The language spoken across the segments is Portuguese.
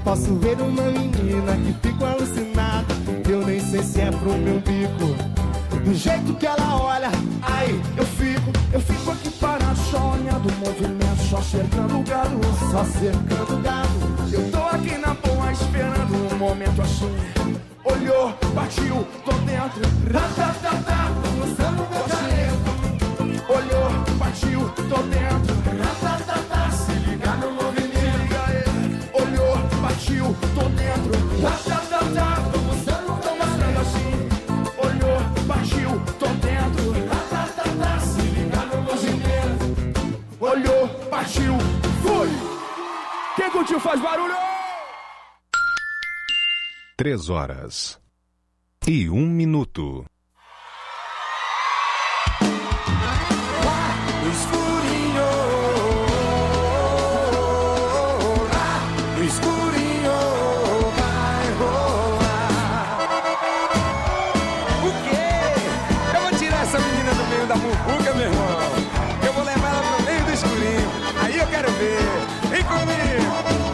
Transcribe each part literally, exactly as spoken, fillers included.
posso ver uma menina que fico alucinado. Eu nem sei se é pro meu bico. Do jeito que ela olha, ai, eu fico, eu fico aqui parado, só olhando o movimento, só cercando o gado, só cercando o gado. Eu tô aqui na boa esperando um momento assim. Olhou, partiu, tô dentro, ratatatá, mostrando meu talento. Olhou, partiu, tô dentro, ratatatá, se liga no movimento. Olhou, partiu, tô dentro, ratatatá, tô mostrando, tô mostrando assim. Olhou, partiu, tô dentro, ratatatá, se liga no movimento. Olhou, partiu, foi. Quem curtiu faz barulho. Três horas e um minuto. Lá no escurinho, lá no escurinho vai rolar. O quê? Eu vou tirar essa menina do meio da muvuca, meu irmão. Eu vou levar ela pro meio do escurinho. Aí eu quero ver. Vem comigo.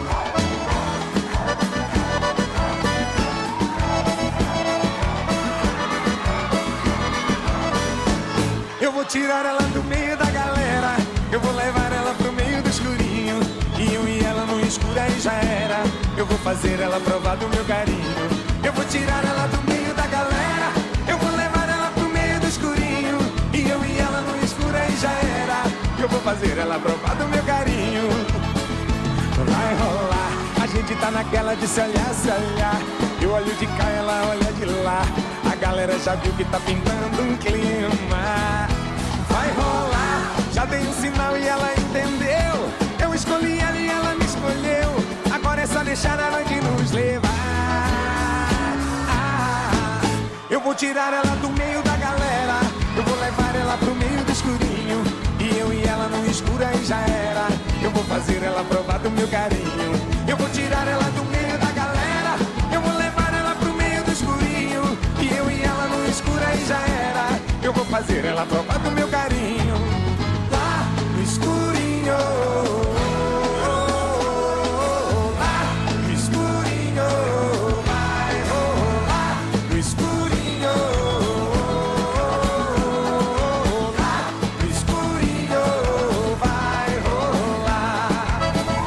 Eu vou tirar ela do meio da galera. Eu vou levar ela pro meio do escurinho. E eu e ela no escuro aí já era. Eu vou fazer ela provar do meu carinho. Eu vou tirar ela do meio da galera. Eu vou levar ela pro meio do escurinho. E eu e ela no escuro aí já era. Eu vou fazer ela provar do meu carinho. Vai rolar. A gente tá naquela de se olhar, se olhar. Eu olho de cá, ela olha de lá. A galera já viu que tá pintando um clima. Vai rolar, já dei um sinal e ela entendeu. Eu escolhi ela e ela me escolheu. Agora é só deixar a noite nos levar. Eu vou tirar ela do meio da galera. Eu vou levar ela pro meio do escurinho. E eu e ela no escuro aí já era. Eu vou fazer ela provar do meu carinho. Eu vou tirar ela do meio da galera. Eu vou levar ela pro meio do escurinho. E eu e ela no escuro aí já era. Eu vou fazer ela provar do meu carinho. Lá no escurinho. Lá no escurinho. Vai rolar no escurinho. Lá no escurinho. Vai rolar.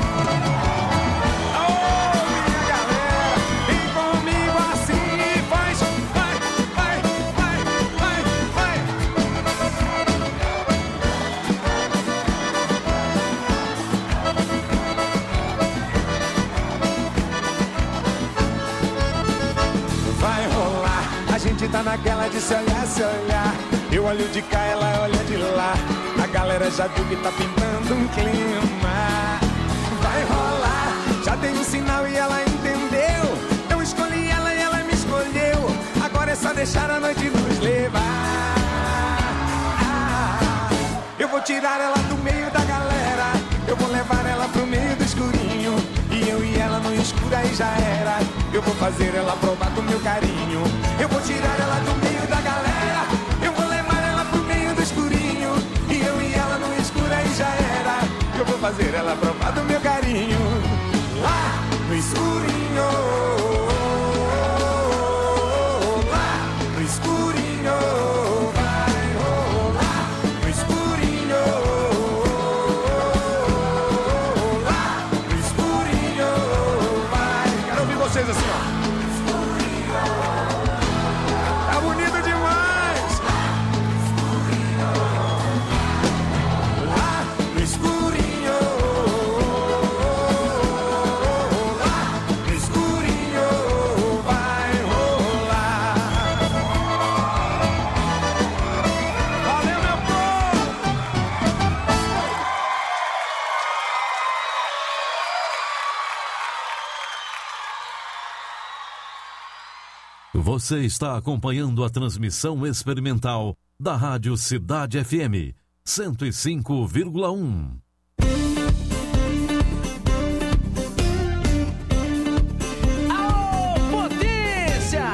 Ô, minha galera, vem comigo assim e faz. Vai, vai, vai, vai, vai. Vai rolar, a gente tá naquela de se olhar, se olhar. Eu olho de cá, ela olha de lá. A galera já viu que tá pintando um clima. Vai rolar, já dei um sinal e ela entendeu. Eu escolhi ela e ela me escolheu. Agora é só deixar a noite nos levar. Eu vou tirar ela do meio da galera. Eu vou levar ela pro meio do escurinho. E eu e ela no escuro aí já era. Eu vou fazer ela provar do meu carinho. Eu vou tirar ela do meio da galera. Eu vou levar ela pro meio do escurinho. E eu e ela no escuro aí já era. Eu vou fazer ela provar do meu carinho. Lá no escurinho. Lá no escurinho. Vai rolar no escurinho. Lá no escurinho. Vai. Quero ouvir vocês assim, ó. Tá bonito demais. Lá no escurinho. Lá no escurinho. Vai rolar. Valeu, meu povo. Você está acompanhando a transmissão experimental da Rádio Cidade F M cento e cinco vírgula um. Aô, potência!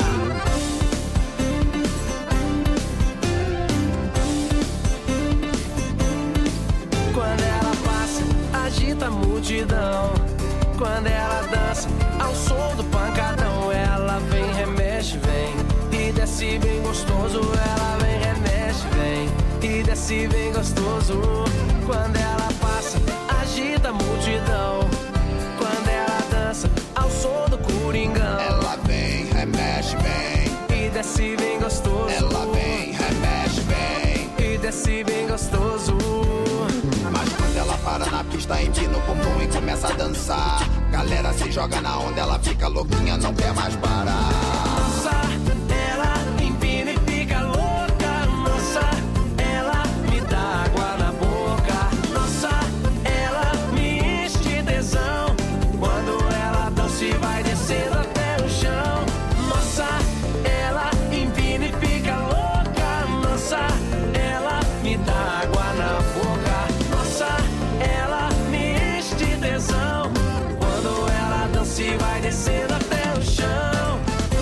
Quando ela passa, agita a multidão. Quando ela dança ao som do pancadão, ela vem, remexe, vem e desce bem gostoso. Ela vem, remexe, vem e desce bem gostoso. Quando ela passa, agita a multidão. Quando ela dança ao som do coringão, ela vem, remexe, vem e desce bem gostoso. Ela vem, remexe, vem e desce bem gostoso. Mas quando ela para na pista, empina o bumbum e começa a dançar, galera se joga na onda, ela fica louquinha, não quer mais parar. Nossa, ela empina e fica louca. Nossa, ela me dá água na boca. Nossa, ela me enche de tesão. Quando ela dança e vai descendo até o chão. Nossa, ela empina e fica louca. Nossa, ela me dá água na boca. Nossa, ela me enche de tesão. Quando ela dança e vai descendo até o chão.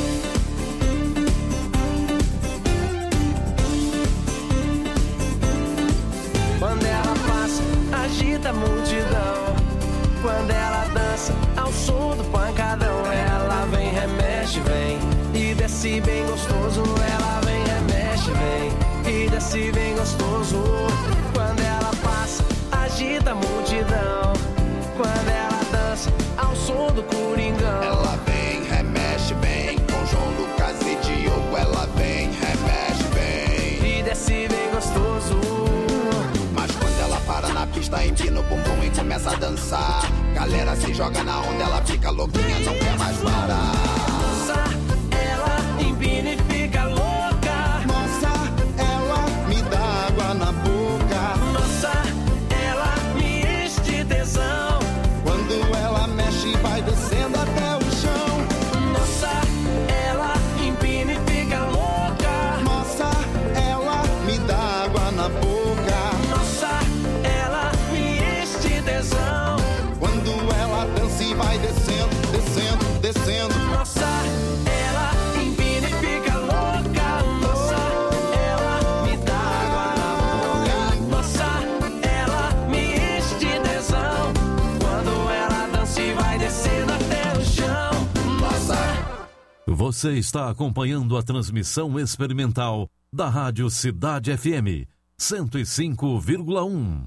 Quando ela passa, agita a multidão. Quando ela dança ao som do pancadão, ela vem, remexe, vem e desce bem gostoso. Ela vem, remexe, vem e desce bem gostoso. Quando ela passa, agita a multidão. Quando ela dança ao som do coringão, ela vem, remexe, vem com João Lucas e Diogo. Ela vem, remexe, vem e desce bem gostoso. Mas quando ela para na pista, empina o bumbum e começa a dançar, galera se joga na onda, ela fica louquinha, não quer mais parar. Nossa, ela empina e fica louca. Nossa, ela me dá água na boca. Nossa, ela me enche de tesão. Quando ela mexe, vai descendo até o chão. Nossa, ela empina e fica louca. Nossa, ela me dá água na boca. Nossa, ela me enche de tesão. Quando ela dança e vai descendo, descendo, descendo. Nossa, ela empina e fica louca. Nossa, ela me dá água na boca. Nossa, ela me enche de tesão. Quando ela dança e vai descendo até o chão. Nossa. Você está acompanhando a transmissão experimental da Rádio Cidade F M cento e cinco vírgula um.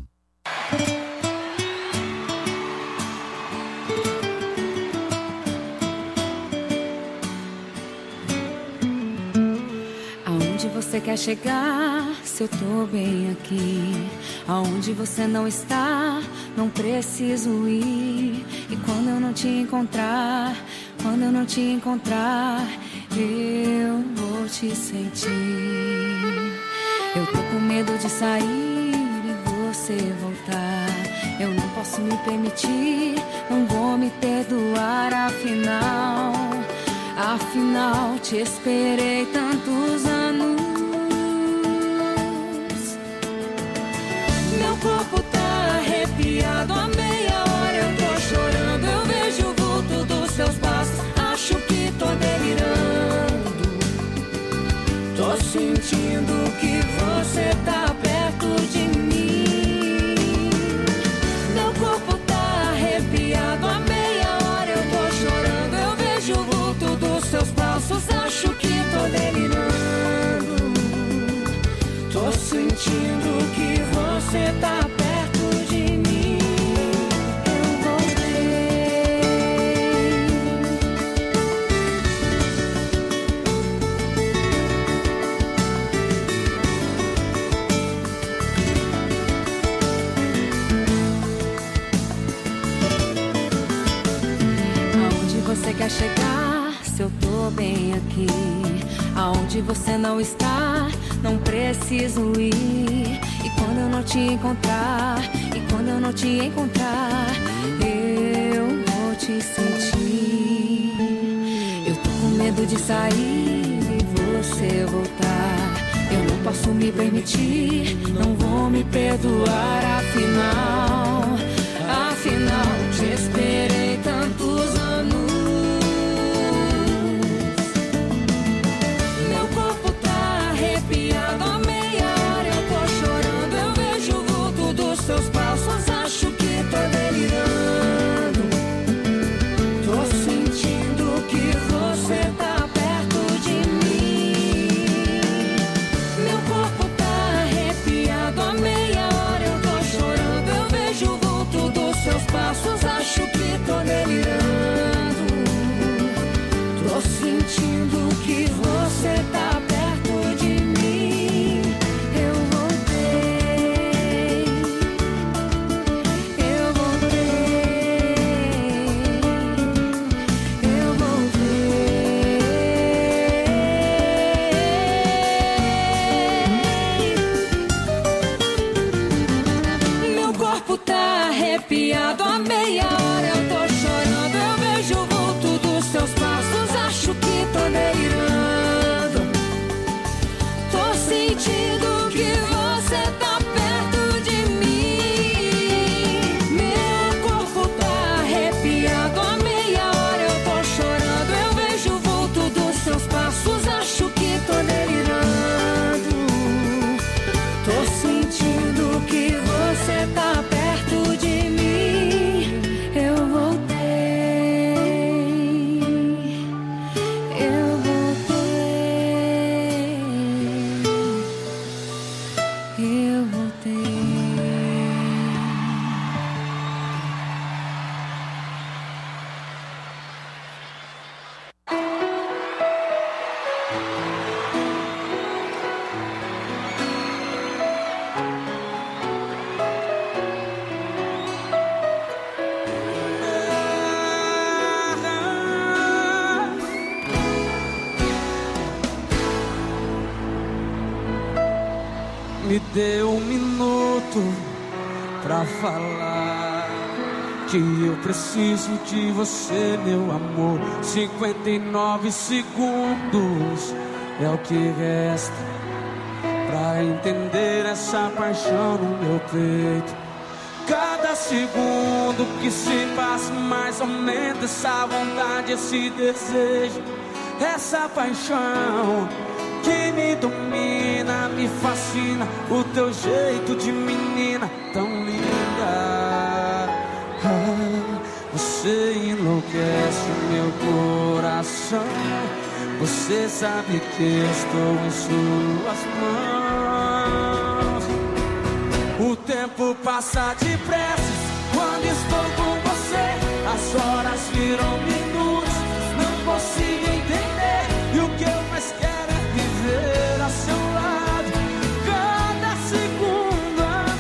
Aonde você quer chegar, se eu tô bem aqui? Aonde você não está, não preciso ir. E quando eu não te encontrar, quando eu não te encontrar, eu vou te sentir. Eu tô com medo de sair e você voltar. Eu não posso me permitir, não vou me perdoar, afinal, afinal te esperei tantos anos. Meu corpo tá arrepiado, a meia hora eu tô chorando. Eu vejo o vulto dos seus passos, acho que tô delirando. Tô sentindo que você tá perto de mim. Meu corpo tá arrepiado, a meia hora eu tô chorando. Eu vejo o vulto dos seus passos, acho que tô delirando. Tô sentindo que você tá perto de mim. Eu voltei. Aonde você quer chegar, se eu tô bem aqui? Aonde você não está, não preciso ir. E quando eu não te encontrar, e quando eu não te encontrar, eu vou te sentir. Eu tô com medo de sair e você voltar. Eu não posso me permitir, não vou me perdoar, afinal, afinal te esperei tantos anos. Meu corpo tá arrepiado, a meia hora eu tô chorando. Eu vejo o vulto dos seus passos, acho que tô delirando. sentindo que você tá perto de mim. Eu voltei, eu voltei, eu voltei. Meu corpo tá arrepiado há meia hora, eu tô chorando, eu vejo o vulto dos seus passos, acho que tô delirando. Tô sentindo que você tá perto de mim. Meu corpo tá arrepiado há meia hora, eu tô chorando, eu vejo o vulto dos seus passos, acho que tô delirando. Tô sentindo que você tá perto de mim. Eu voltei, eu voltei, eu voltei. Me dê um minuto pra falar que eu preciso de você, meu amor. Cinquenta e nove segundos é o que resta pra entender essa paixão no meu peito. Cada segundo que se passa mais aumenta essa vontade, esse desejo, essa paixão que me domina, me fascina, o teu jeito de menina tão linda. Ah, você enlouquece o meu coração, você sabe que estou em suas mãos. O tempo passa depressa quando estou com você, as horas viram minutos, não consigo entender, e o que eu mais quero viver a seu lado, cada segundo,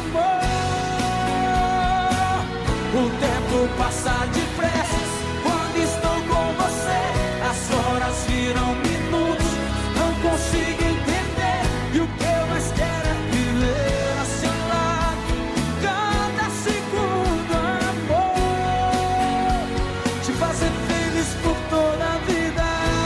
amor. O tempo passa depressa quando estou com você, as horas viram minutos, não consigo entender, e o que eu mais quero é viver a seu lado, cada segundo, amor. Te fazer feliz por toda a vida.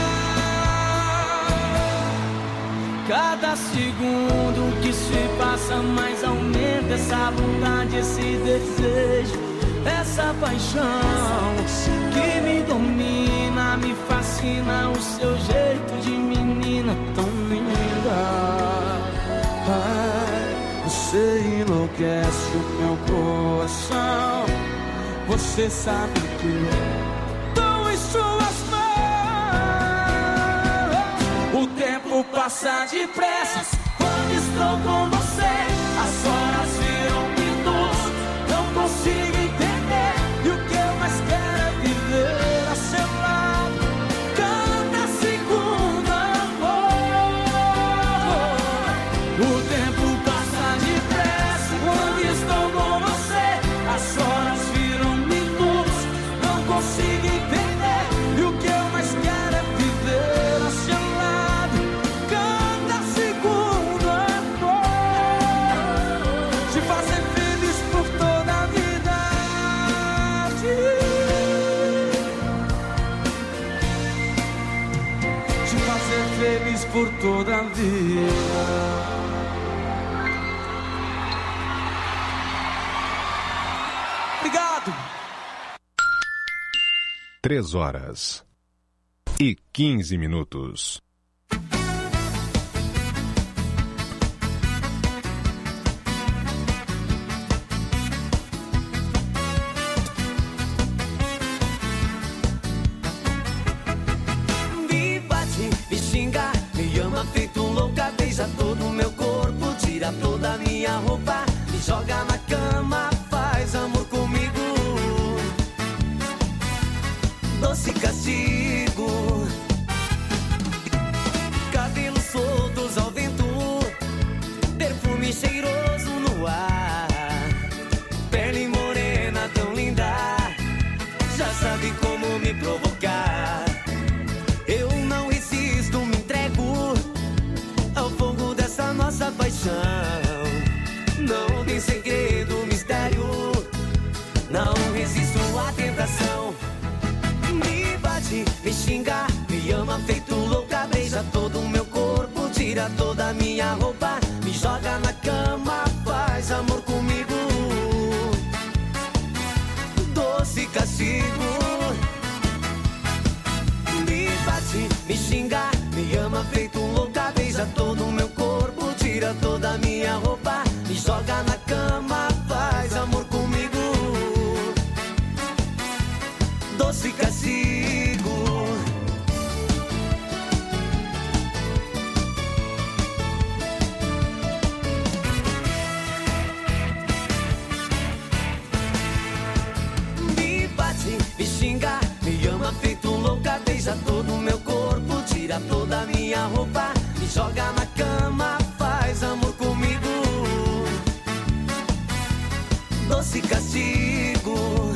Cada segundo que se passa mais aumenta essa vontade, esse desejo, essa paixão que me domina, me fascina, o seu jeito de menina tão linda. Ai, você enlouquece o meu coração, você sabe que eu tô em suas mãos. O tempo passa depressa quando estou com você, as horas viram minutos, não consigo entender, e o que eu mais quero é viver a seu lado, cada segundo, amor. O tempo passa depressa quando estou com você, as horas viram minutos, não consigo entender, e o que eu mais quero é viver a seu lado. Feliz por toda a vida. Obrigado. Três horas e quinze minutos. Feito louca, beija todo o meu corpo, tira toda a minha roupa, me joga na cama, faz amor comigo. Doce castigo, joga na cama, faz amor comigo. Doce castigo.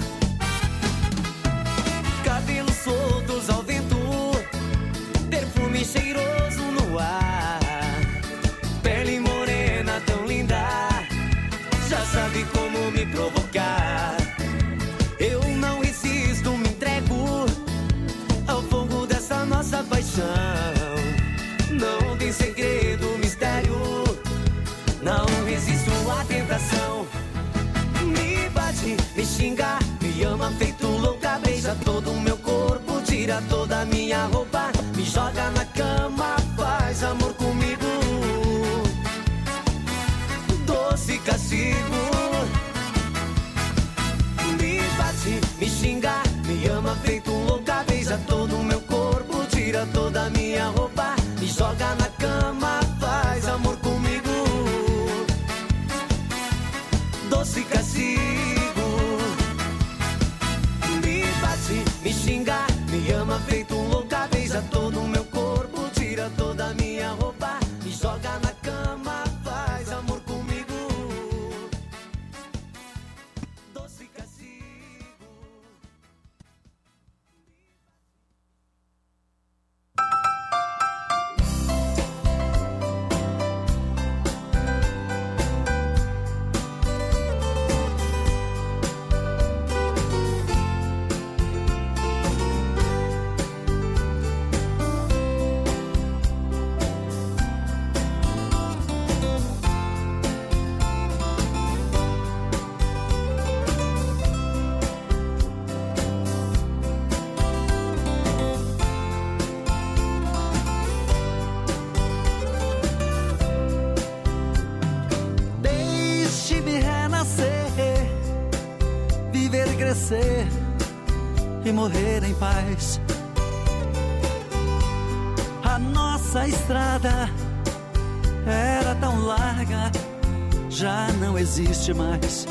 Cabelos soltos ao vento, perfume cheiroso no ar. Pele morena tão linda, já sabe como me provocar. Eu não resisto, me entrego ao fogo dessa nossa paixão. Não tem segredo, mistério, não resisto à tentação. Me bate, me xinga, me ama feito louca, beija todo o meu corpo, tira toda a minha roupa, me joga na cama, faz amor comigo. Doce castigo. Me bate, me xinga, me ama feito louca, beija todo o meu corpo, tira toda a minha roupa, me joga na cama, faz amor comigo. Doce castigo. Me bate, me xinga, me ama feito louca, beija todo o meu corpo, tira toda a minha roupa, me joga na cama, faz amor comigo. Doce castigo. Crescer e morrer em paz. A nossa estrada era tão larga, já não existe mais.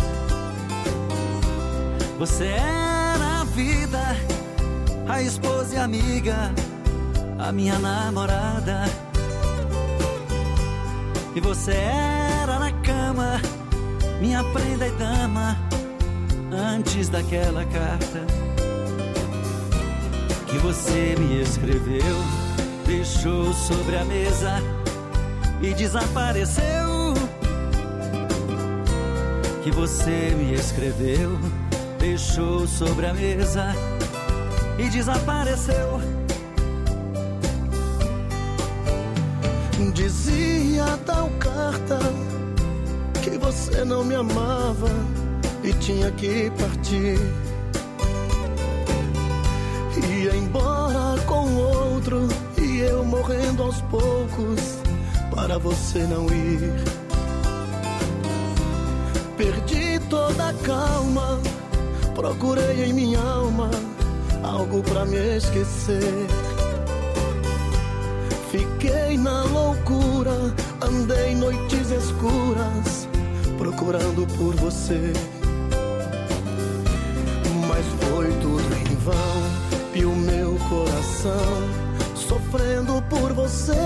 Você era a vida, a esposa e amiga, a minha namorada. E você era na cama, minha prenda e dama, antes daquela carta que você me escreveu, deixou sobre a mesa e desapareceu. Que você me escreveu, deixou sobre a mesa e desapareceu. Dizia tal carta que você não me amava e tinha que partir. Ia embora com outro e eu morrendo aos poucos para você não ir. Perdi toda a calma, procurei em minha alma algo pra me esquecer. Fiquei na loucura, andei noites escuras procurando por você. Mas foi tudo em vão e o meu coração sofrendo por você.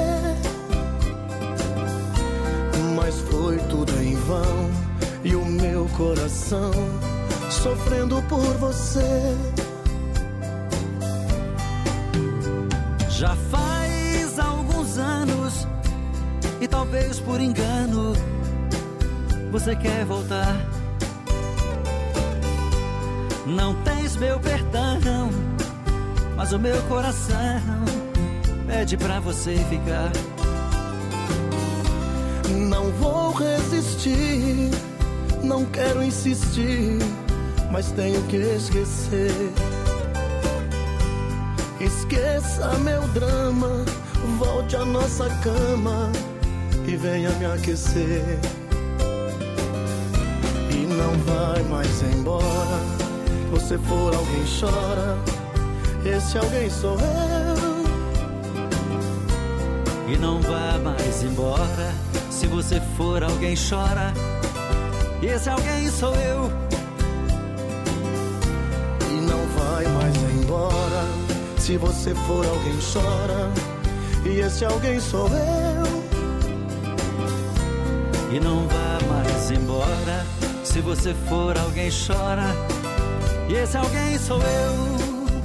Mas foi tudo em vão e o meu coração sofrendo por você. Já faz alguns anos e talvez por engano você quer voltar. Não tens meu perdão, mas o meu coração pede pra você ficar. Não vou resistir, não quero insistir, mas tenho que esquecer. Esqueça meu drama, volte à nossa cama e venha me aquecer. E não vai mais embora, se você for alguém chora, esse alguém sou eu. E não vá mais embora, se você for alguém chora, esse alguém sou eu. E não vai mais embora, se você for alguém chora, e esse alguém sou eu. E não vá mais embora, se você for alguém chora, e esse alguém sou eu.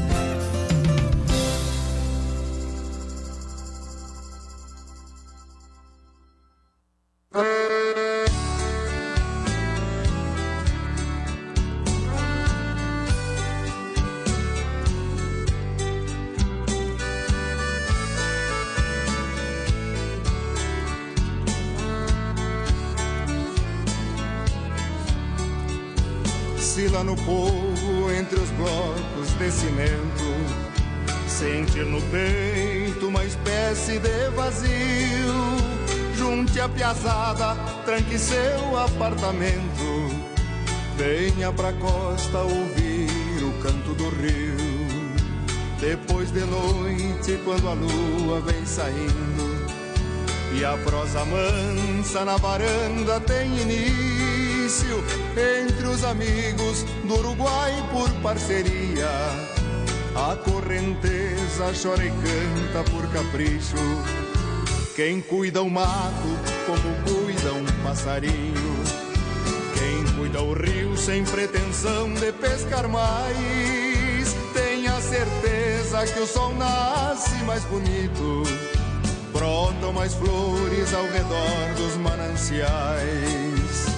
Lá no povo, entre os blocos de cimento, sentir no peito uma espécie de vazio. Junte a piazada, tranque seu apartamento, venha pra costa ouvir o canto do rio. Depois de noite, quando a lua vem saindo e a prosa mansa na varanda tem início, entre os amigos do Uruguai por parceria, a correnteza chora e canta por capricho. Quem cuida o mato como cuida um passarinho, quem cuida o rio sem pretensão de pescar mais, tenha certeza que o sol nasce mais bonito, brotam mais flores ao redor dos mananciais.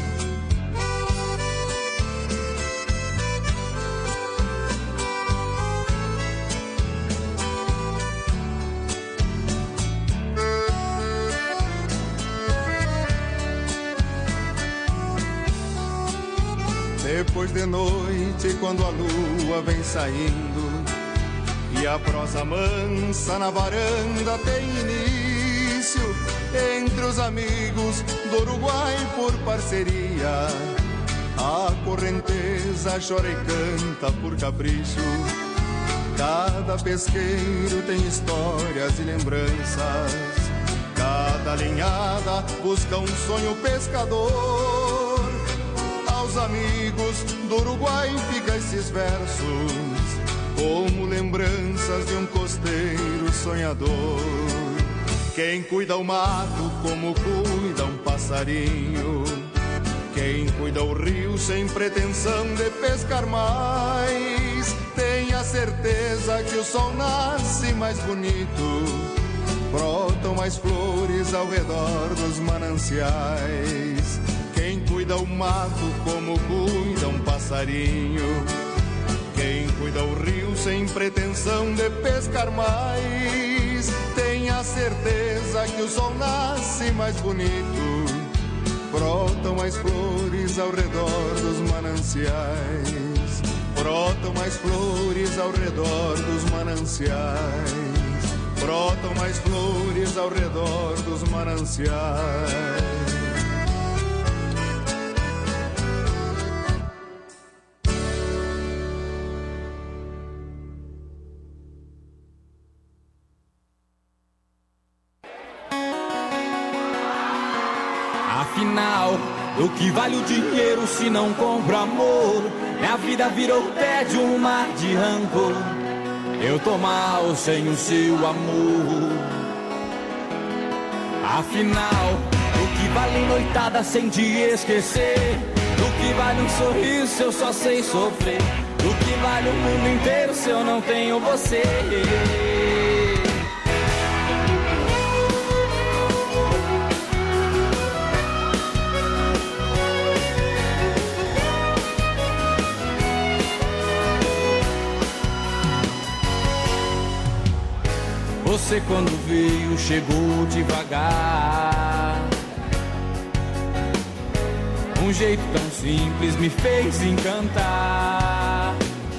Depois de noite, quando a lua vem saindo e a prosa mansa na varanda tem início, entre os amigos do Uruguai por parceria, a correnteza chora e canta por capricho. Cada pesqueiro tem histórias e lembranças, cada linhada busca um sonho pescador. Aos amigos do Uruguai fica esses versos, como lembranças de um costeiro sonhador. Quem cuida o mato como cuida um passarinho, quem cuida o rio sem pretensão de pescar mais, tenha certeza que o sol nasce mais bonito, brotam mais flores ao redor dos mananciais. Quem cuida o mato como cuida um passarinho, quem cuida o rio sem pretensão de pescar mais, tenha certeza que o sol nasce mais bonito, brotam mais flores ao redor dos mananciais, brotam mais flores ao redor dos mananciais, brotam mais flores ao redor dos mananciais. Afinal, o que vale o dinheiro se não compra amor? Minha vida virou tédio, um mar de rancor. Eu tô mal sem o seu amor. Afinal, o que vale noitada sem te esquecer? O que vale um sorriso se eu só sei sofrer? O que vale o mundo inteiro se eu não tenho você? Você quando veio chegou devagar, um jeito tão simples me fez encantar.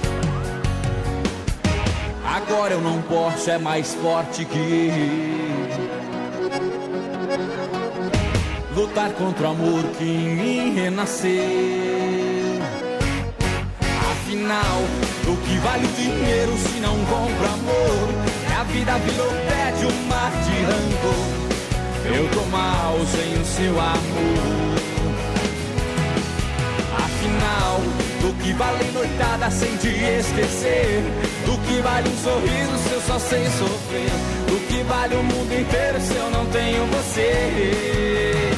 Agora eu não posso, é mais forte que eu, lutar contra o amor que em mim renasceu. Afinal, o que vale o dinheiro se não compra amor? A vida virou tédio, um mar de rancor. Eu tô mal sem o seu amor. Afinal, do que vale noitada sem te esquecer, do que vale um sorriso se eu só sei sofrer, do que vale o mundo inteiro se eu não tenho você.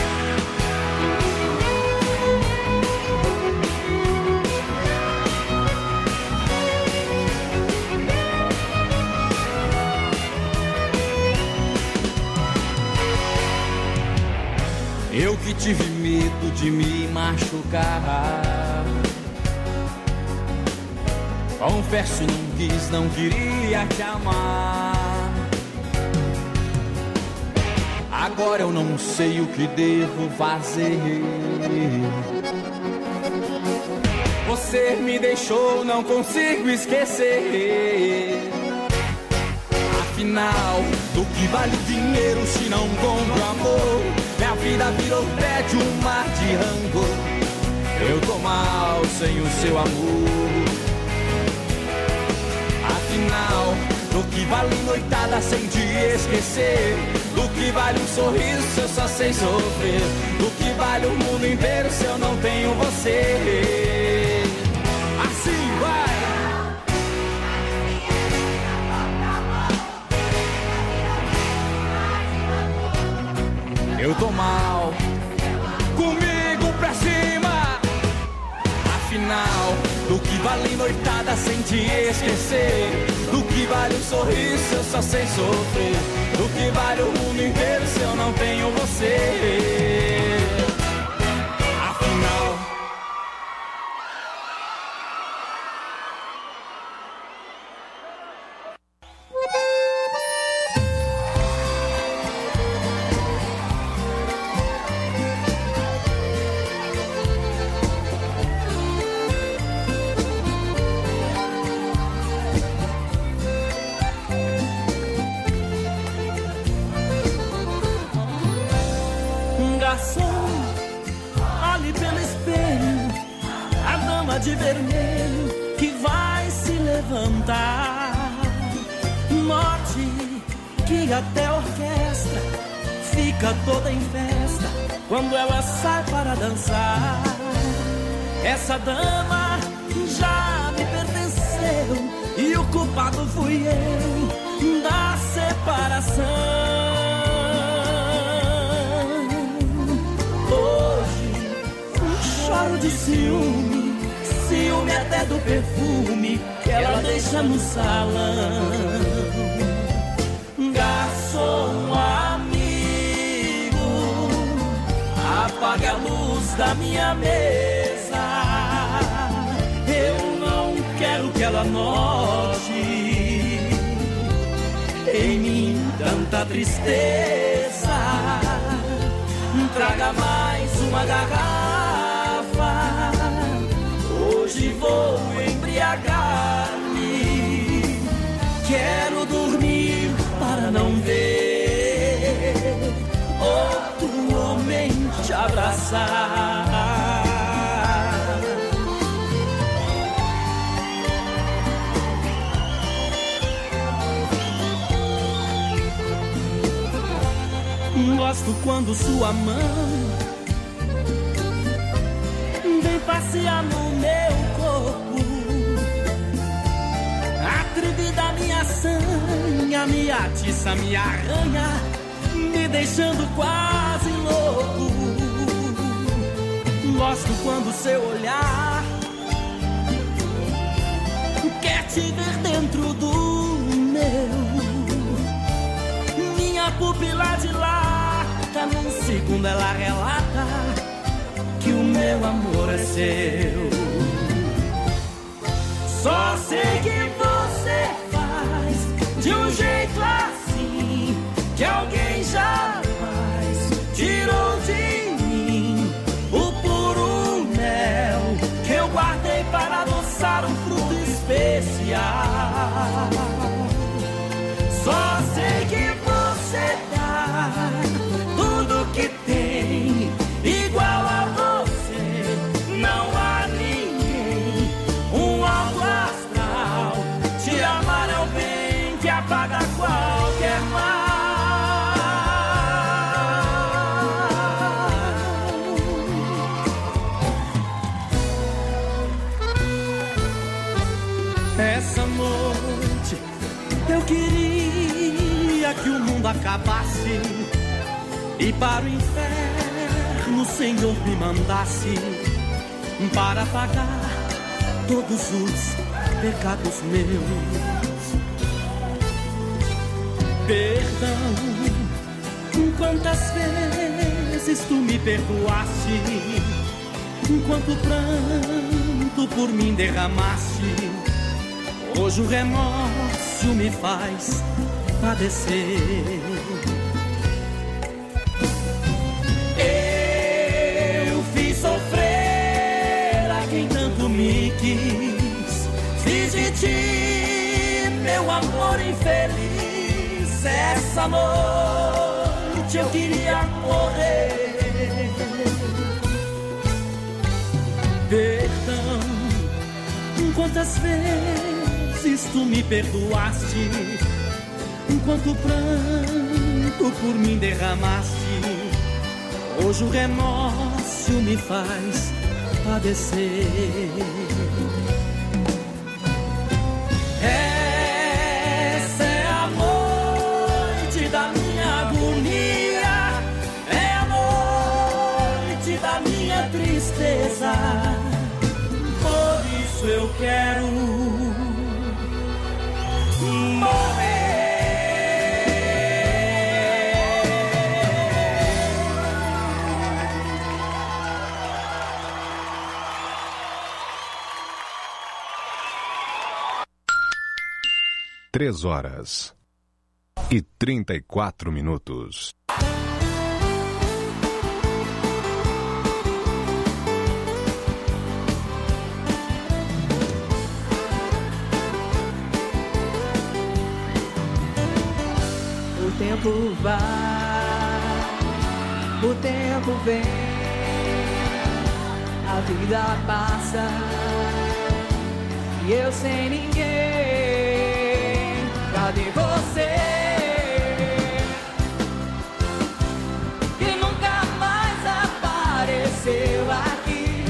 Eu que tive medo de me machucar, confesso, não quis, não queria te amar. Agora eu não sei o que devo fazer. Você me deixou, não consigo esquecer. Afinal, do que vale o dinheiro se não compra amor? Minha vida virou tédio, um mar de rancor. Eu tô mal sem o seu amor. Afinal, do que vale noitada sem te esquecer, do que vale um sorriso se eu só sei sofrer, do que vale o mundo inteiro se eu não tenho você. Assim vai. Eu tô mal, comigo pra cima. Afinal, do que vale noitada sem te esquecer, do que vale um sorriso se eu só sei sofrer, do que vale o mundo inteiro se eu não tenho você. Afinal, de vermelho que vai se levantar. Note que até a orquestra fica toda em festa quando ela sai para dançar. Essa dama já me pertenceu e o culpado fui eu da separação. Hoje choro de ciúme, ciúme até do perfume que ela deixa no salão. Garçom amigo, apague a luz da minha mesa. Eu não quero que ela note em mim tanta tristeza. Traga mais uma garrafa, hoje vou embriagar-me. Quero dormir para não ver outro homem te abraçar. Gosto quando sua mão vem passear no meu corpo, atrevida minha sanha, me atiça, me arranha, me deixando quase louco. Gosto quando seu olhar quer te ver dentro do meu. Minha pupila dilata, num segundo ela relata que o meu amor é seu. Só sei que você faz de um jeito assim que alguém jamais tirou de mim o puro mel que eu guardei para adoçar um fruto especial. Só sei que você dá tudo que tem igual a você. Não há ninguém, um alto astral que o mundo acabasse e para o inferno o Senhor me mandasse para pagar todos os pecados meus. Perdão, quantas vezes tu me perdoaste, quanto pranto por mim derramaste. Hoje o remorso me faz padecer. Eu fiz sofrer a quem tanto me quis, fiz de ti meu amor infeliz. Essa noite eu queria morrer. Perdão, quantas vezes tu me perdoaste, quanto pranto por mim derramaste. Hoje o remorso me faz padecer. Essa é a noite da minha agonia, é a noite da minha tristeza. Por isso eu quero morrer. Três horas e trinta e quatro minutos. O tempo vai, o tempo vem, a vida passa e eu sem ninguém. Cadê você? Que nunca mais apareceu aqui,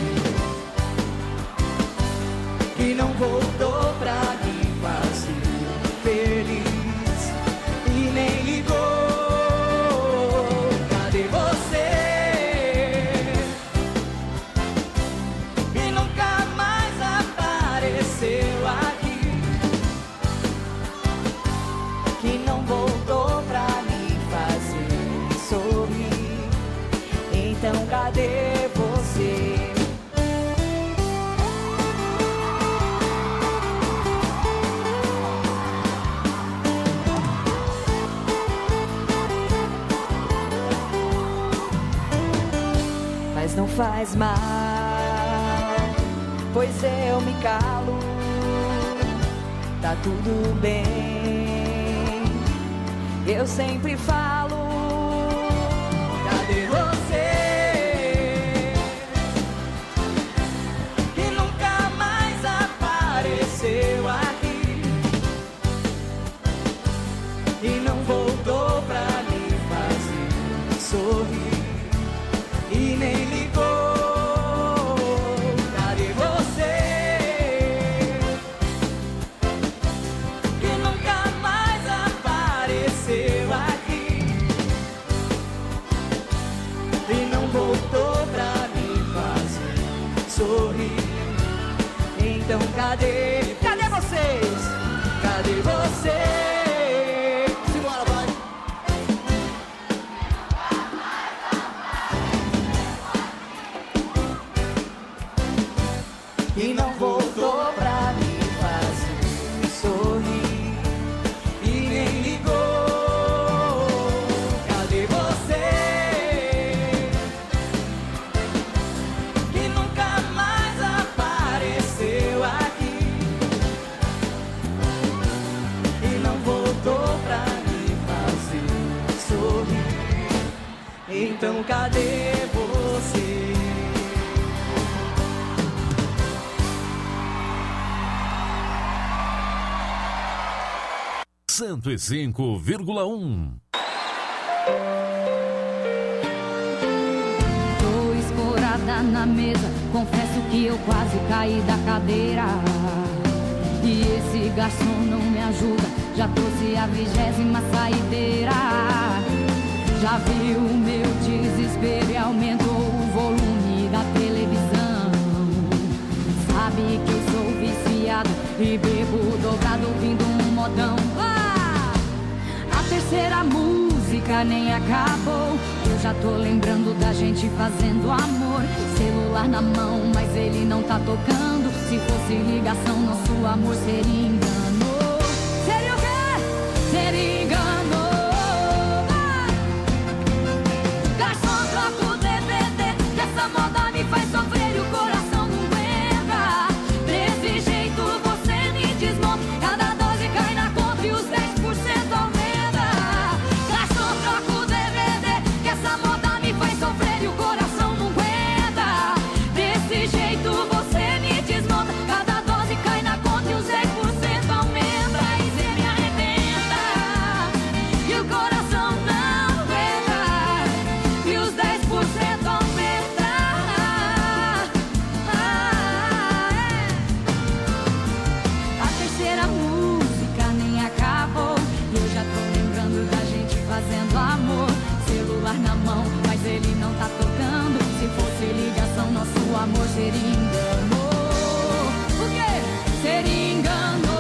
que não voltou pra me fazer feliz e nem ligou. Cadê você? Que nunca mais apareceu aqui, que não voltou pra me fazer sorrir. Então cadê você? Mas não faz mal, pois eu me calo, tá tudo bem. Eu sempre falo, cadê você? Que nunca mais apareceu aqui e não voltou pra me fazer sorrir e nem ligou. Cadê você? Que nunca mais apareceu aqui e não voltou pra me fazer sorrir. Então cadê? Cadê vocês? Cadê você? Simbora, vai! E não voltou pra me fazer sorrir e nem ligou. Cadê você? Que nunca mais apareceu aqui e não voltou pra me fazer sorrir. Então cadê você? cento e cinco vírgula um. Tô escorada na mesa, confesso que eu quase caí da cadeira. E esse garçom não me ajuda, já trouxe a vigésima saideira. Já viu o meu desespero e aumentou o volume da televisão. Sabe que eu sou viciado e bebo dobrado ouvindo um modão. Ah! A terceira música nem acabou, eu já tô lembrando da gente fazendo amor. Celular na mão, mas ele não tá tocando. Se fosse ligação, nosso amor seria engano. Seria o quê? Seria engano. Ah! Garçom, troca o D V D, que essa moda me faz sofrer e o coração não aguenta. Desse jeito você me desmonta, cada dose cai na conta e os dez por cento aumenta. Garçom, troca o D V D, que essa moda me faz sofrer e o coração não aguenta. Desse jeito você me desmonta, cada dose cai na conta e os dez por cento aumenta. E cê me arrebenta e o coração não aguenta, e os dez por cento aumenta. Ah, é. A terceira música nem acabou, eu já tô lembrando da gente fazendo amor. Celular na mão, mas ele não tá tocando. Se fosse ligação, nosso amor seria engano. O quê? Seria engano.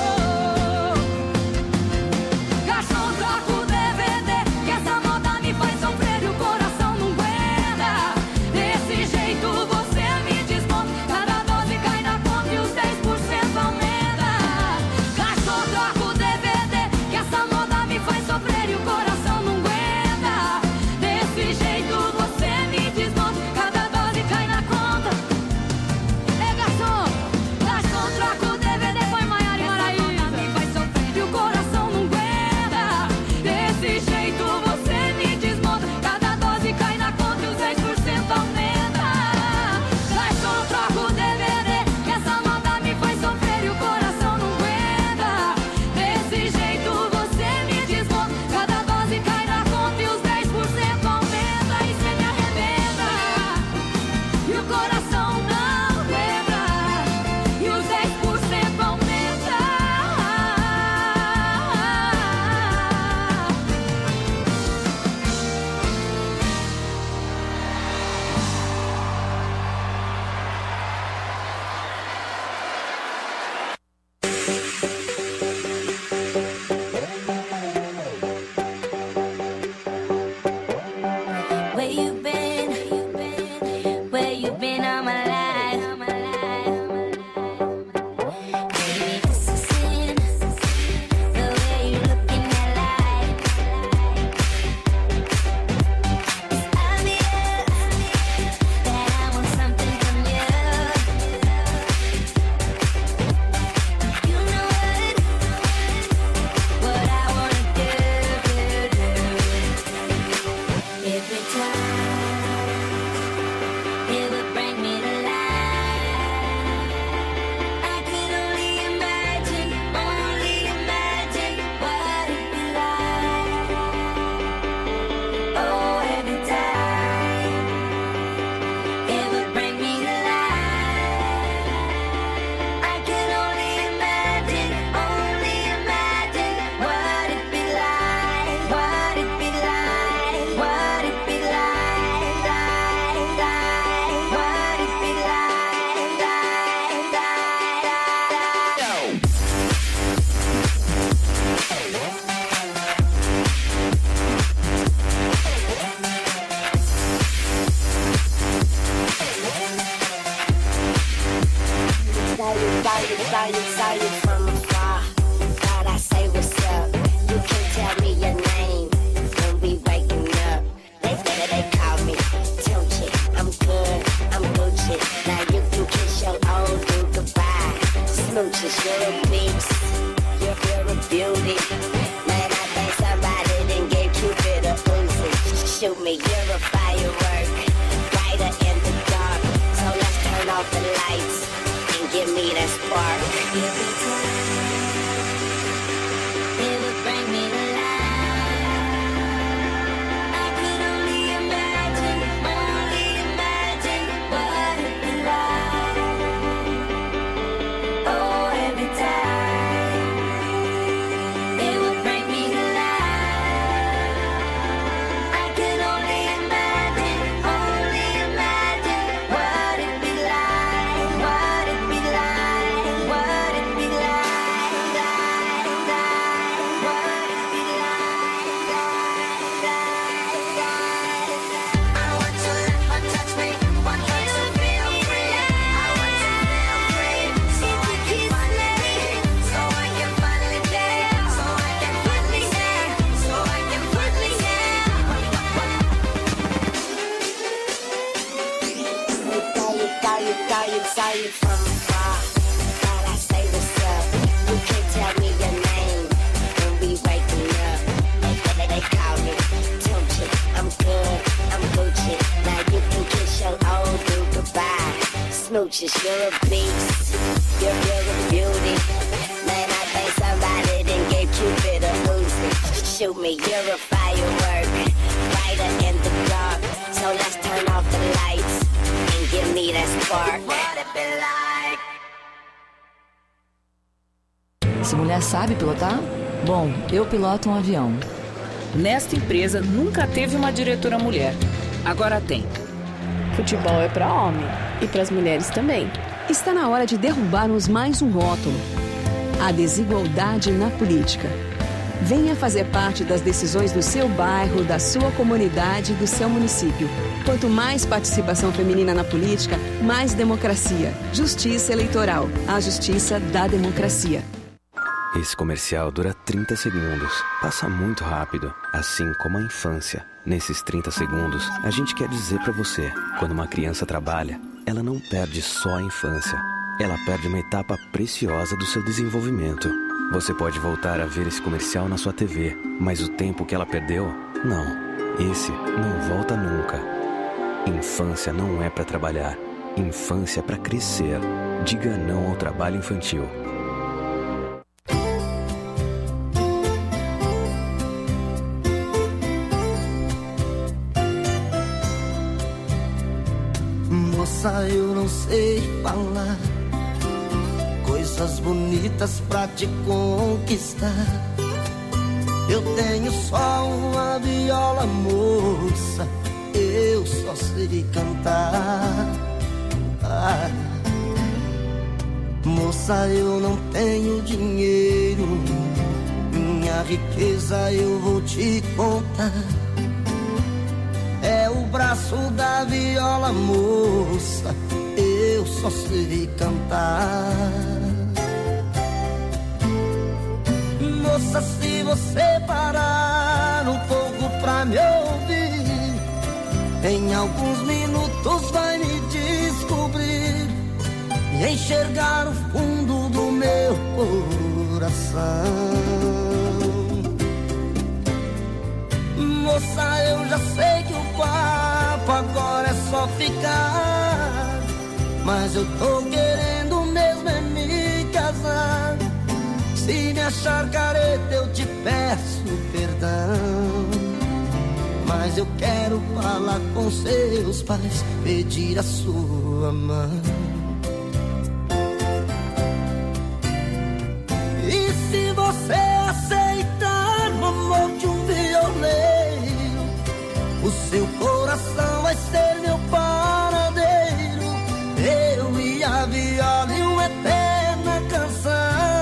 Garçom, troca o D V D, que essa moda me faz sofrer e o coração não aguenta. Desse jeito você me desmonta, cada dose cai na conta e os dez por cento aumenta. Garçom, troca o D V D, que essa moda me faz sofrer e o coração não aguenta. Desse jeito você me desmonta, cada dose cai na conta. É garçom, garçom, troca o D V D, põe Maiara e Maraísa. Me faz sofrer e o coração não aguenta. Desse jeito você me desmonta, cada dose cai na conta e os dez por cento aumenta. Garçom, troca o D V D, que essa moda me faz sofrer e o coração não aguenta. Desse jeito você me desmonta, cada dose cai na conta e os dez por cento aumenta. E cê me arrebenta e o coração não aguenta, e os dez por cento aumenta. Where you been? Where you been all my life? Baby, this is sin. The way you look in that light. It's obvious that I want something from you. You know what? What I wanna do, do, do. Every time it would bring me to life. I could only imagine, only imagine what it'd be like. Oh, every time it would bring me to life. I could only imagine, only imagine what it'd be like, what it'd be like, what it'd be like, like, like, what it'd be like, like, like, like. Saw you, saw you, saw you from afar. Thought I say what's up. You can tell me your name when we waking up. They said they call me Tunchi. I'm good, I'm Gucci. Now you can kiss your old dude goodbye. Smooches, you're a beast. You're, you're a beauty. Man, I think somebody done gave Cupid a Uzi. Shoot me, you're a firework. Brighter in the dark. So let's turn off the lights and give me that spark. Every time it would bring me to life. I could only imagine, only imagine what it'd be like. Oh, every time you from afar. Thought I say what's up. You can't tell me your name when we waking up. They, they, they call me Tunchi. I'm good, I'm Gucci. Now you can kiss your old dude goodbye. Smooches, you're a beast. You're, you're a beauty. Man, I think somebody done gave Cupid a Uzi. Shoot me, you're a firework. Brighter in the dark. So let's turn off the lights and give me that spark. What it be like? Se mulher sabe pilotar? Bom, eu piloto um avião. Nesta empresa nunca teve uma diretora mulher. Agora tem. Futebol é para homem e para as mulheres também. Está na hora de derrubarmos mais um rótulo: a desigualdade na política. Venha fazer parte das decisões do seu bairro, da sua comunidade e do seu município. Quanto mais participação feminina na política, mais democracia. Justiça Eleitoral. A justiça da democracia. Esse comercial dura trinta segundos. Passa muito rápido, assim como a infância. Nesses trinta segundos, a gente quer dizer pra você: quando uma criança trabalha, ela não perde só a infância. Ela perde uma etapa preciosa do seu desenvolvimento. Você pode voltar a ver esse comercial na sua T V, mas o tempo que ela perdeu, não. Esse não volta nunca. Infância não é pra trabalhar. Infância é pra crescer. Diga não ao trabalho infantil. Moça, eu não sei falar coisas bonitas pra te conquistar. Eu tenho só uma viola, moça, eu só sei cantar. Ah. Moça, eu não tenho dinheiro, minha riqueza eu vou te contar. É o braço da viola, moça, eu só sei cantar. Moça, se você parar um pouco pra me ouvir, em alguns minutos vai me descobrir e enxergar o fundo do meu coração. Moça, eu já sei que o papo agora é só ficar, mas eu tô querendo mesmo é me casar. Se me achar careta eu te peço perdão, mas eu quero falar com seus pais, pedir a sua mão. E se você aceitar o amor de um violeiro, o seu coração vai ser meu paradeiro. Eu e a viola e uma eterna canção.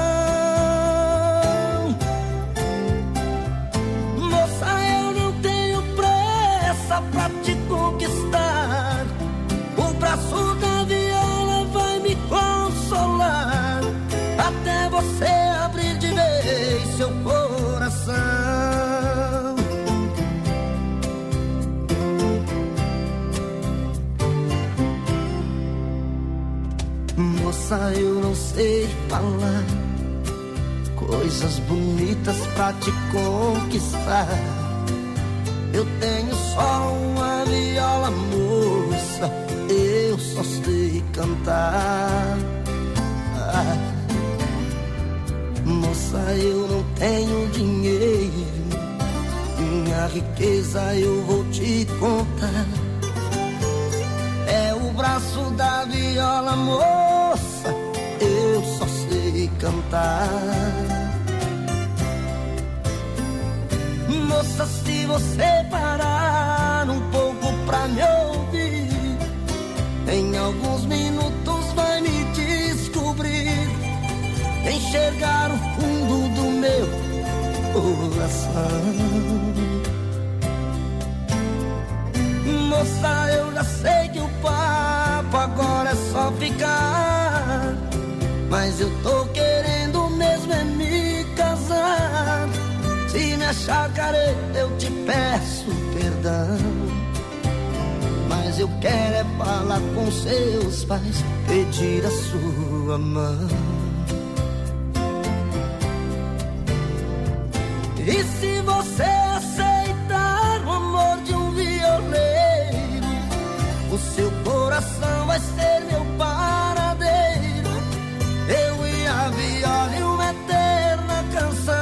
Moça, eu não tenho pressa pra te conquistar. O braço da viola vai me consolar, até você abrir de vez seu coração. Moça, eu não sei falar coisas bonitas pra te conquistar. Eu tenho só uma viola, moça, eu só sei cantar. Ah, moça, eu não tenho dinheiro, minha riqueza eu vou te contar. É o braço da viola, moça, eu só sei cantar. Moça, se você parar um pouco pra me ouvir, em alguns minutos vai me descobrir, enxergar o fundo do meu coração. Moça, eu já sei que o papo agora é só ficar, mas eu tô querendo mesmo é me casar. Se me achar careta eu te peço perdão, mas mas eu quero é falar com seus pais, pedir a sua mão. E se você aceitar o amor de um violeiro, o seu coração vai ser meu paradeiro. Eu e a viola e uma eterna canção.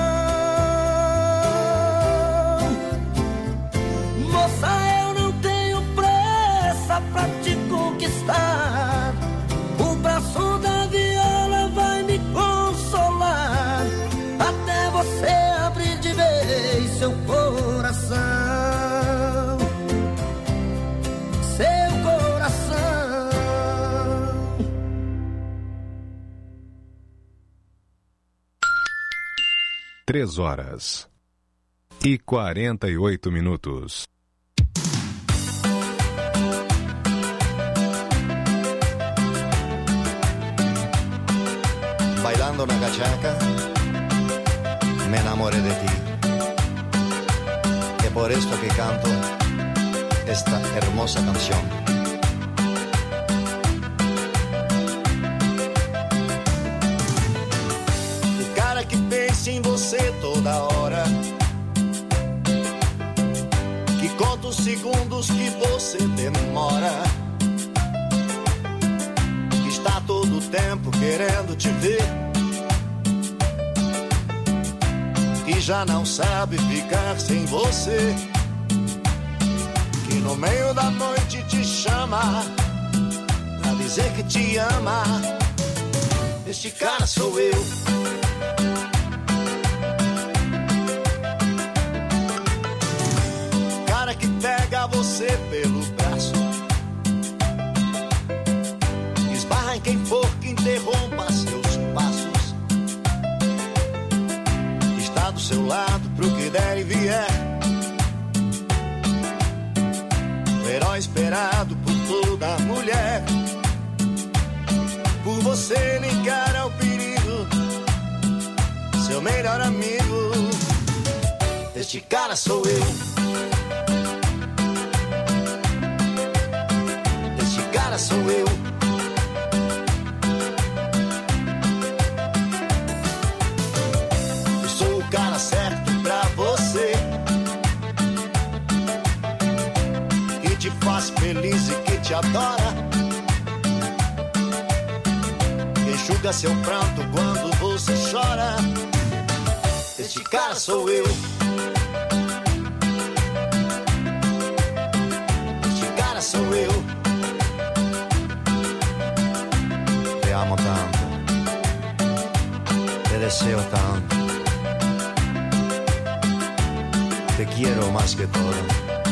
Moça, eu não tenho pressa pra te conquistar. O braço da viola vai me consolar, até você abrir de vez seu coração. Seu coração. Três horas e quarenta e oito minutos. Bailando na cachaca, me enamoré de ti. Es por esto que canto esta hermosa canción. O cara que pensa em você toda hora, que conta os segundos que você demora, que está todo o tempo querendo te ver, que já não sabe ficar sem você, que no meio da noite te chama pra dizer que te ama. Este cara sou eu. Cara que pega você pelo braço, esbarra em quem for que interrompa seus passos, está do seu lado pro que der e vier, o herói esperado por toda mulher. Por você ele encara o perigo, seu melhor amigo. Este cara sou eu. Este cara sou eu. Eu sou o cara certo pra você, que te faz feliz e que te adora, que enxuga seu pranto quando você chora. Este cara sou eu. Este cara sou eu. Te amo tanto, te deseo tanto, te quiero más que todo.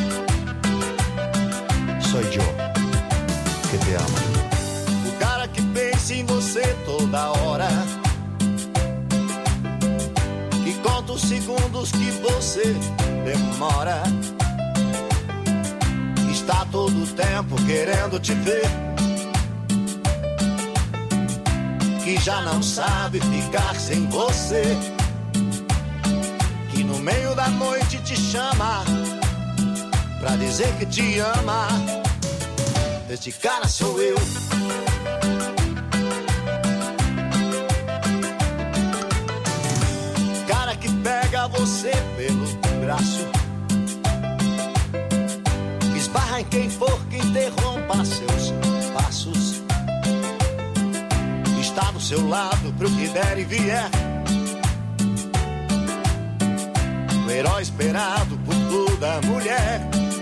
Soy yo que te amo. O cara que pensa em você toda hora, que conta os segundos que você demora, que está todo o tempo querendo te ver, que já não sabe ficar sem você, que no meio da noite te chama pra dizer que te ama. Este cara sou eu. Cara que pega você pelo braço, que esbarra em quem for que interrompa seus passos, que está do seu lado pro que der e vier, o herói esperado por toda mulher.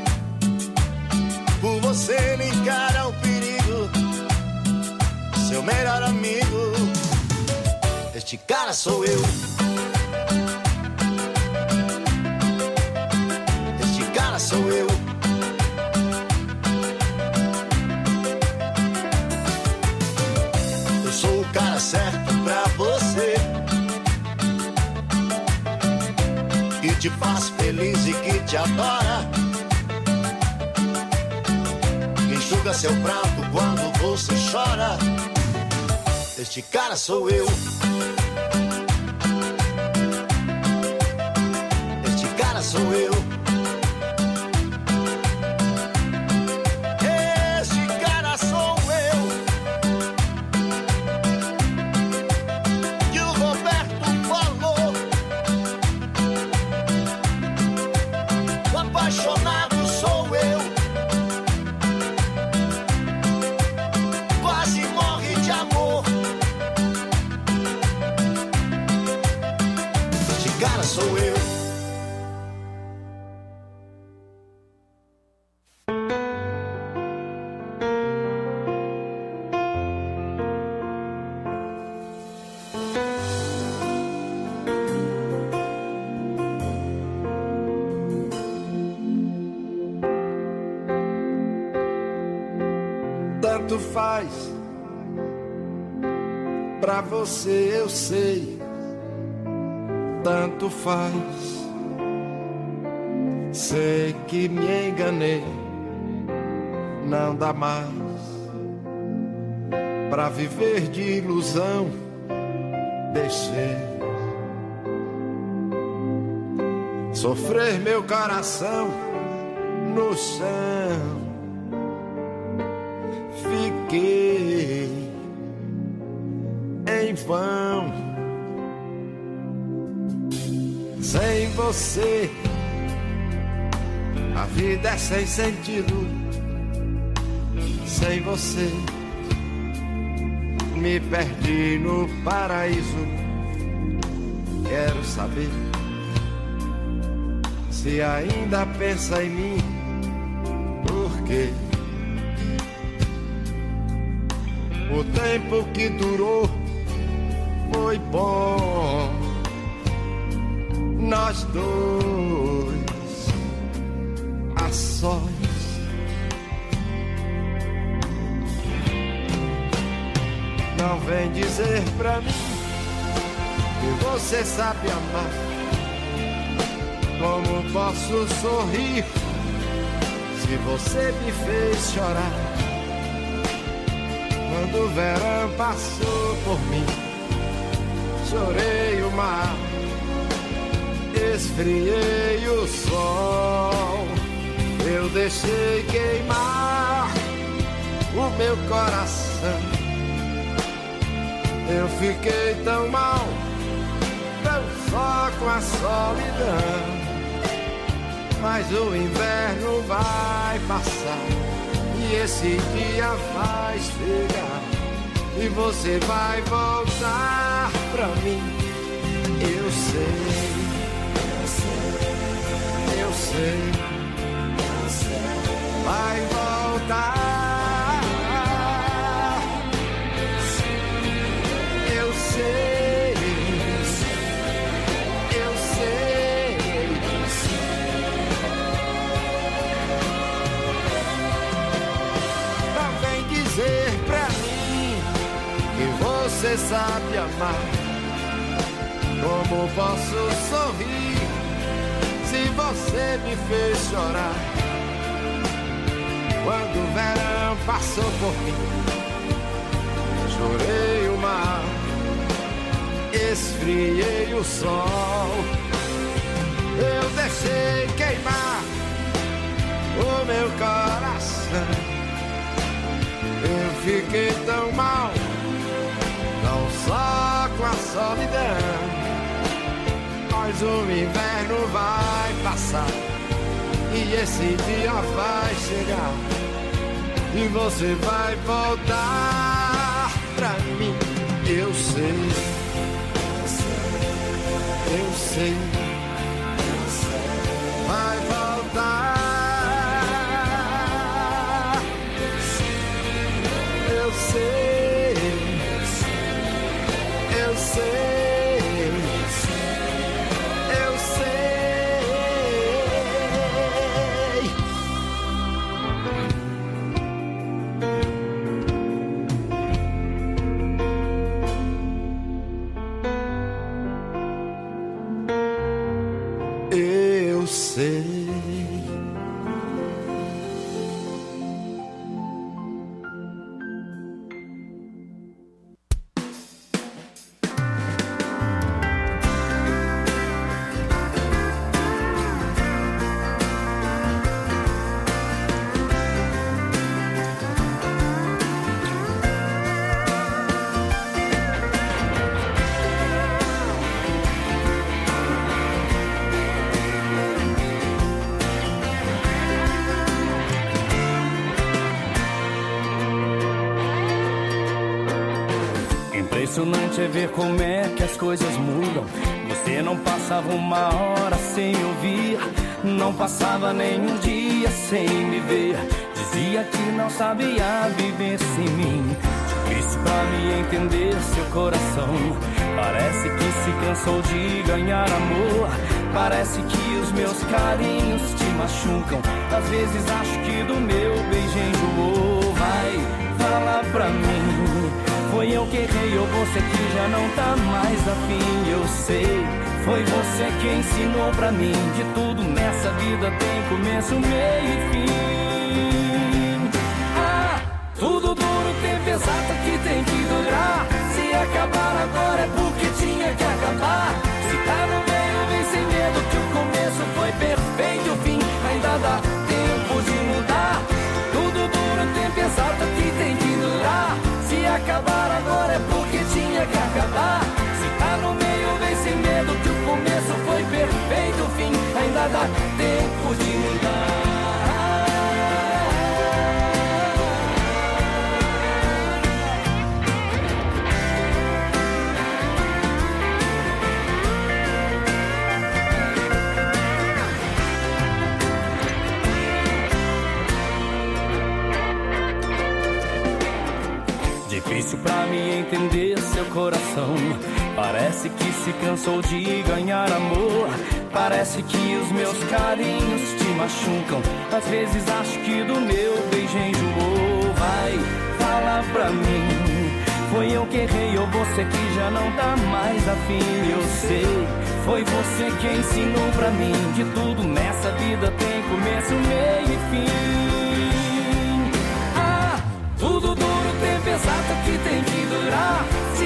Por você ele encara o perigo, seu melhor amigo. Este cara sou eu. Este cara sou eu. Eu sou o cara certo pra você, que te faz feliz e que te adora, enxuga seu pranto quando você chora. Este cara sou eu. Este cara sou eu. faz. Pra você eu sei, tanto faz. Sei que me enganei, não dá mais pra viver de ilusão. Deixei sofrer meu coração no chão. Fiquei em vão. Sem você a vida é sem sentido. Sem você me perdi no paraíso. Quero saber se ainda pensa em mim. Por quê? O tempo que durou foi bom. Nós dois a sós. Não vem dizer pra mim que você sabe amar. Como posso sorrir se você me fez chorar? Quando o verão passou por mim, chorei o mar, esfriei o sol. Eu deixei queimar o meu coração. Eu fiquei tão mal, tão só com a solidão. Mas o inverno vai passar e esse dia vai chegar e você vai voltar pra mim. Eu sei, eu sei, eu sei, vai voltar. Eu sei, eu sei. Não vem dizer pra mim que você sabe amar. Como posso sorrir se você me fez chorar? Quando o verão passou por mim, chorei o mar, esfriei o sol. Eu deixei queimar o meu coração. Eu fiquei tão mal, não só com a solidão. Mas o inverno vai passar e esse dia vai chegar e você vai voltar pra mim. Eu sei, eu sei, vai voltar. Eu sei, eu sei. Impressionante é ver como é que as coisas mudam. Você não passava uma hora sem ouvir, não passava nenhum dia sem me ver. Dizia que não sabia viver sem mim. Difícil pra me entender seu coração. Parece que se cansou de ganhar amor. Parece que os meus carinhos te machucam. Às vezes acho que do meu beijo enjoou. Vai, fala pra mim. Foi eu que errei ou você que já não tá mais afim, eu sei. Foi você que ensinou pra mim. De tudo nessa vida tem começo, meio e fim. Ah, tudo duro tem pesado que tem que durar. Se acabar agora é porque tinha que acabar. Se tá no meio vem sem medo que o começo foi perfeito, o fim ainda dá tempo de mudar. Tudo duro tem pesado que tem que durar. Se acabar agora é porque tinha que acabar. Se tá no meio vem sem medo que o começo foi perfeito, o fim ainda dá tempo de mudar. Difícil pra me entender seu coração. Parece que se cansou de ganhar amor. Parece que os meus carinhos te machucam. Às vezes acho que do meu beijo enjoou. Vai, fala pra mim. Foi eu que errei ou você que já não tá mais afim, eu sei. Foi você que ensinou pra mim. De tudo nessa vida tem começo, meio e fim.